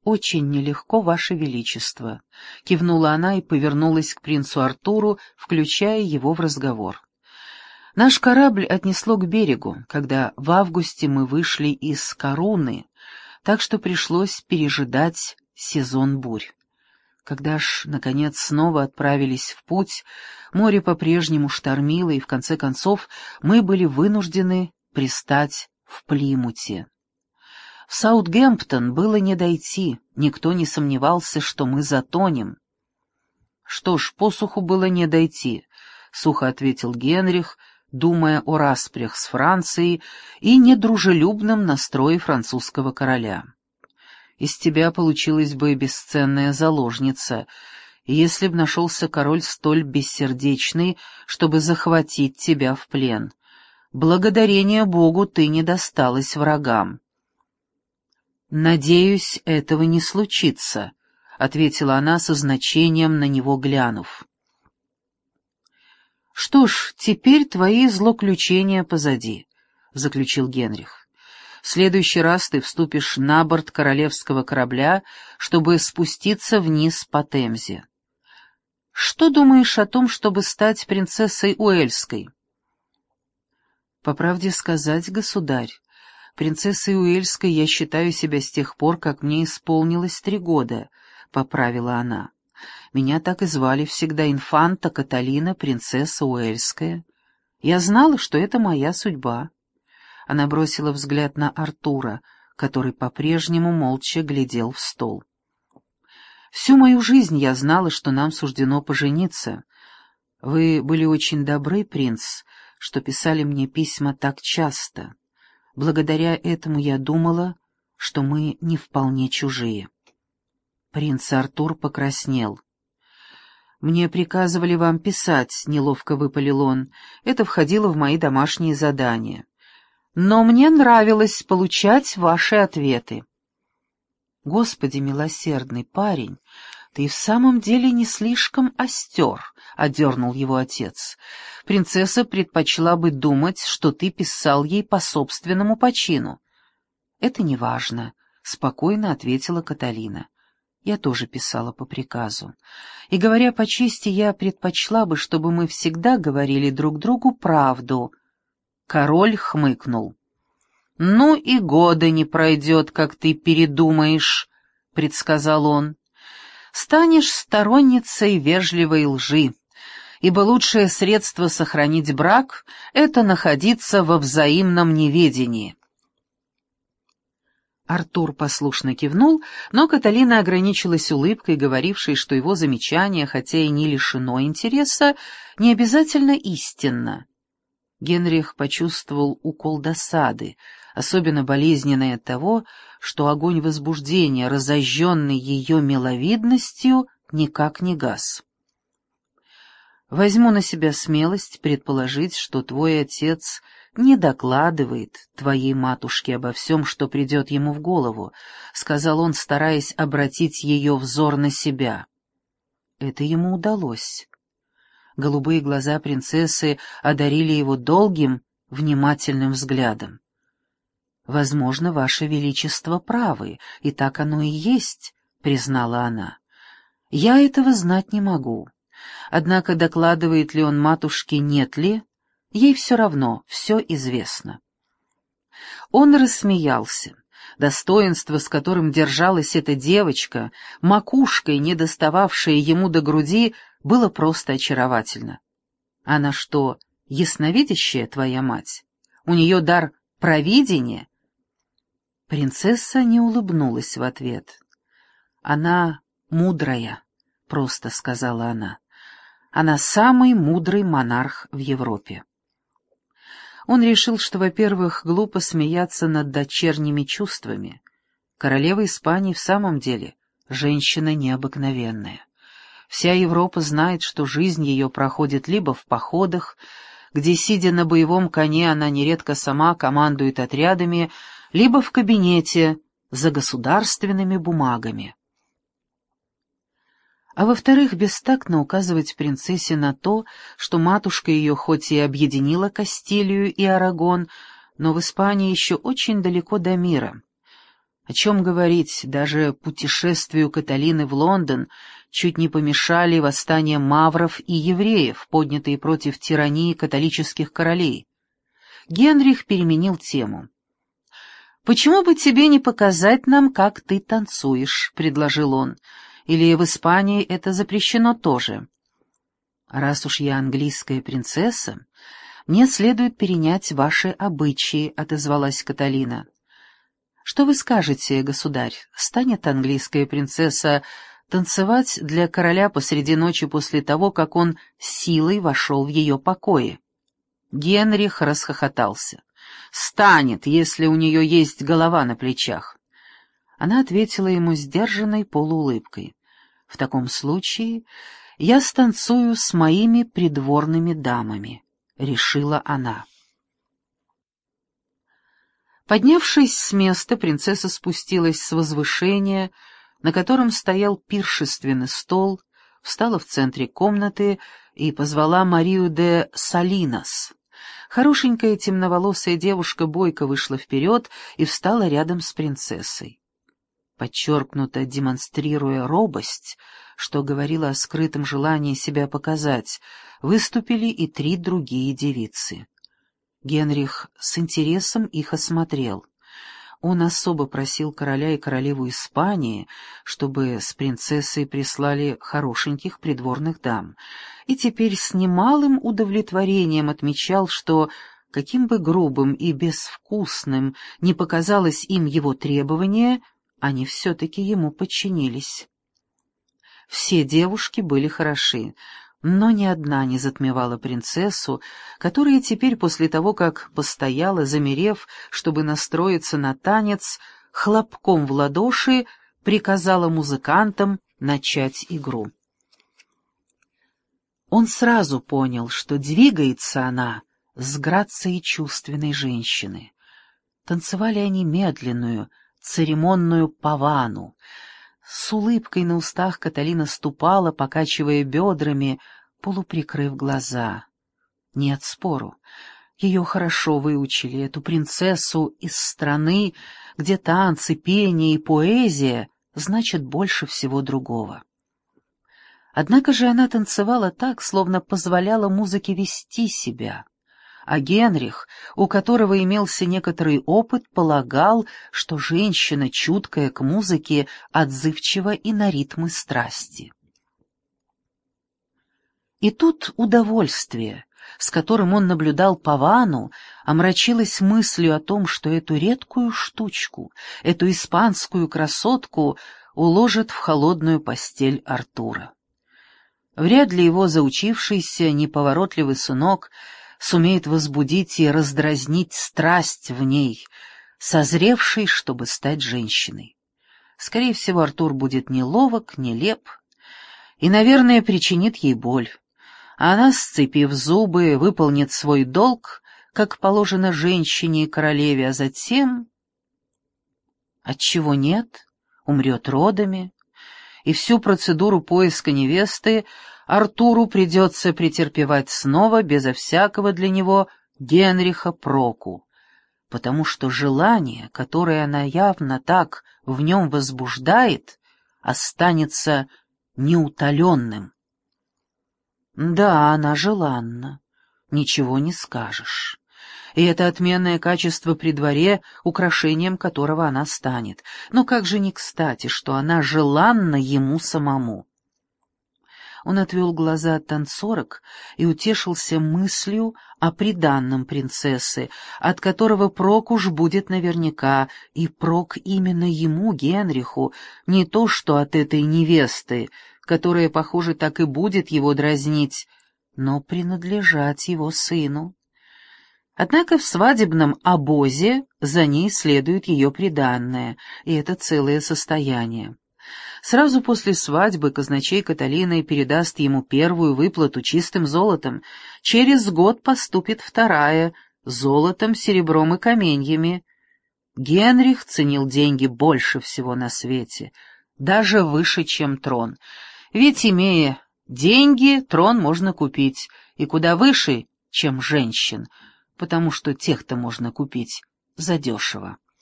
«Очень нелегко, Ваше Величество», — кивнула она и повернулась к принцу Артуру, включая его в разговор. «Наш корабль отнесло к берегу, когда в августе мы вышли из Коруны, так что пришлось пережидать сезон бурь. Когда ж, наконец, снова отправились в путь, море по-прежнему штормило, и, в конце концов, мы были вынуждены пристать в Плимуте. В Саутгемптон было не дойти, никто не сомневался, что мы затонем». «Что ж, по суху было не дойти», — сухо ответил Генрих, думая о распрях с Францией и недружелюбном настрое французского короля. «Из тебя получилась бы бесценная заложница, если б нашелся король столь бессердечный, чтобы захватить тебя в плен. Благодарение Богу ты не досталась врагам». «Надеюсь, этого не случится», — ответила она со значением на него глянув. «Что ж, теперь твои злоключения позади», — заключил Генрих. «В следующий раз ты вступишь на борт королевского корабля, чтобы спуститься вниз по Темзе. Что думаешь о том, чтобы стать принцессой Уэльской?» «По правде сказать, государь, принцессой Уэльской я считаю себя с тех пор, как мне исполнилось 3 года», — поправила она. «Меня так и звали всегда инфанта Каталина, принцесса Уэльская. Я знала, что это моя судьба». Она бросила взгляд на Артура, который по-прежнему молча глядел в стол. «Всю мою жизнь я знала, что нам суждено пожениться. Вы были очень добры, принц, что писали мне письма так часто. Благодаря этому я думала, что мы не вполне чужие». Принц Артур покраснел. «Мне приказывали вам писать», — неловко выпалил он. «Это входило в мои домашние задания. Но мне нравилось получать ваши ответы». «Господи милосердный, парень, ты и в самом деле не слишком остер», — одернул его отец. «Принцесса предпочла бы думать, что ты писал ей по собственному почину». «Это не важно», — спокойно ответила Каталина. «Я тоже писала по приказу. И, говоря по чести, я предпочла бы, чтобы мы всегда говорили друг другу правду». Король хмыкнул. «Ну и года не пройдет, как ты передумаешь», — предсказал он. «Станешь сторонницей вежливой лжи, ибо лучшее средство сохранить брак — это находиться во взаимном неведении». Артур послушно кивнул, но Каталина ограничилась улыбкой, говорившей, что его замечание, хотя и не лишено интереса, не обязательно истинно. Генрих почувствовал укол досады, особенно болезненный от того, что огонь возбуждения, разожженный ее миловидностью, никак не гас. «Возьму на себя смелость предположить, что твой отец не докладывает твоей матушке обо всем, что придет ему в голову», — сказал он, стараясь обратить ее взор на себя. Это ему удалось. Голубые глаза принцессы одарили его долгим, внимательным взглядом. «Возможно, Ваше Величество правы, и так оно и есть», — признала она. «Я этого знать не могу. Однако докладывает ли он матушке, нет ли, ей все равно, все известно». Он рассмеялся. Достоинство, с которым держалась эта девочка, макушкой, не достававшая ему до груди, было просто очаровательно. «Она что, ясновидящая твоя мать? У нее дар провидения?» Принцесса не улыбнулась в ответ. «Она мудрая», — просто сказала она. «Она самый мудрый монарх в Европе». Он решил, что, во-первых, глупо смеяться над дочерними чувствами. Королева Испании в самом деле женщина необыкновенная. Вся Европа знает, что жизнь ее проходит либо в походах, где, сидя на боевом коне, она нередко сама командует отрядами, либо в кабинете за государственными бумагами. А во-вторых, бестактно указывать принцессе на то, что матушка ее хоть и объединила Кастилию и Арагон, но в Испании еще очень далеко до мира. О чем говорить, даже путешествию Каталины в Лондон чуть не помешали восстания мавров и евреев, поднятые против тирании католических королей. Генрих переменил тему. «Почему бы тебе не показать нам, как ты танцуешь?» — предложил он. «Или в Испании это запрещено тоже?» «Раз уж я английская принцесса, мне следует перенять ваши обычаи», — отозвалась Каталина. «Что вы скажете, государь, станет английская принцесса танцевать для короля посреди ночи после того, как он силой вошел в ее покои?» Генрих расхохотался. «Станет, если у нее есть голова на плечах». Она ответила ему сдержанной полуулыбкой. «В таком случае я станцую с моими придворными дамами», — решила она. Поднявшись с места, принцесса спустилась с возвышения, на котором стоял пиршественный стол, встала в центре комнаты и позвала Марию де Салинас. Хорошенькая темноволосая девушка бойко вышла вперед и встала рядом с принцессой. Подчеркнуто демонстрируя робость, что говорило о скрытом желании себя показать, выступили и 3 другие девицы. Генрих с интересом их осмотрел. Он особо просил короля и королеву Испании, чтобы с принцессой прислали хорошеньких придворных дам, и теперь с немалым удовлетворением отмечал, что, каким бы грубым и безвкусным ни показалось им его требование, они все-таки ему подчинились. Все девушки были хороши, но ни одна не затмевала принцессу, которая теперь, после того, как постояла, замерев, чтобы настроиться на танец, хлопком в ладоши приказала музыкантам начать игру. Он сразу понял, что двигается она с грацией чувственной женщины. Танцевали они медленную, церемонную павану. С улыбкой на устах Каталина ступала, покачивая бедрами, полуприкрыв глаза. Нет спору, ее хорошо выучили, эту принцессу из страны, где танцы, пение и поэзия значат больше всего другого. Однако же она танцевала так, словно позволяла музыке вести себя. А Генрих, у которого имелся некоторый опыт, полагал, что женщина, чуткая к музыке, отзывчива и на ритмы страсти. И тут удовольствие, с которым он наблюдал павану, омрачилось мыслью о том, что эту редкую штучку, эту испанскую красотку уложат в холодную постель Артура. Вряд ли его заучившийся, неповоротливый сынок сумеет возбудить и раздразнить страсть в ней, созревшей, чтобы стать женщиной. Скорее всего, Артур будет неловок, нелеп и, наверное, причинит ей боль. А она, сцепив зубы, выполнит свой долг, как положено женщине и королеве, а затем... Отчего нет? Умрет родами, и всю процедуру поиска невесты Артуру придется претерпевать снова, безо всякого для него Генриха проку, потому что желание, которое она явно так в нем возбуждает, останется неутоленным. Да, она желанна, ничего не скажешь. И это отменное качество при дворе, украшением которого она станет. Но как же не кстати, что она желанна ему самому. Он отвел глаза от танцорок и утешился мыслью о приданном принцессы, от которого прок уж будет наверняка, и прок именно ему, Генриху, не то что от этой невесты, которая, похоже, так и будет его дразнить, но принадлежать его сыну. Однако в свадебном обозе за ней следует ее приданное, и это целое состояние. Сразу после свадьбы казначей Каталины передаст ему первую выплату чистым золотом, через год поступит вторая, золотом, серебром и каменьями. Генрих ценил деньги больше всего на свете, даже выше, чем трон, ведь, имея деньги, трон можно купить, и куда выше, чем женщин, потому что тех-то можно купить задешево.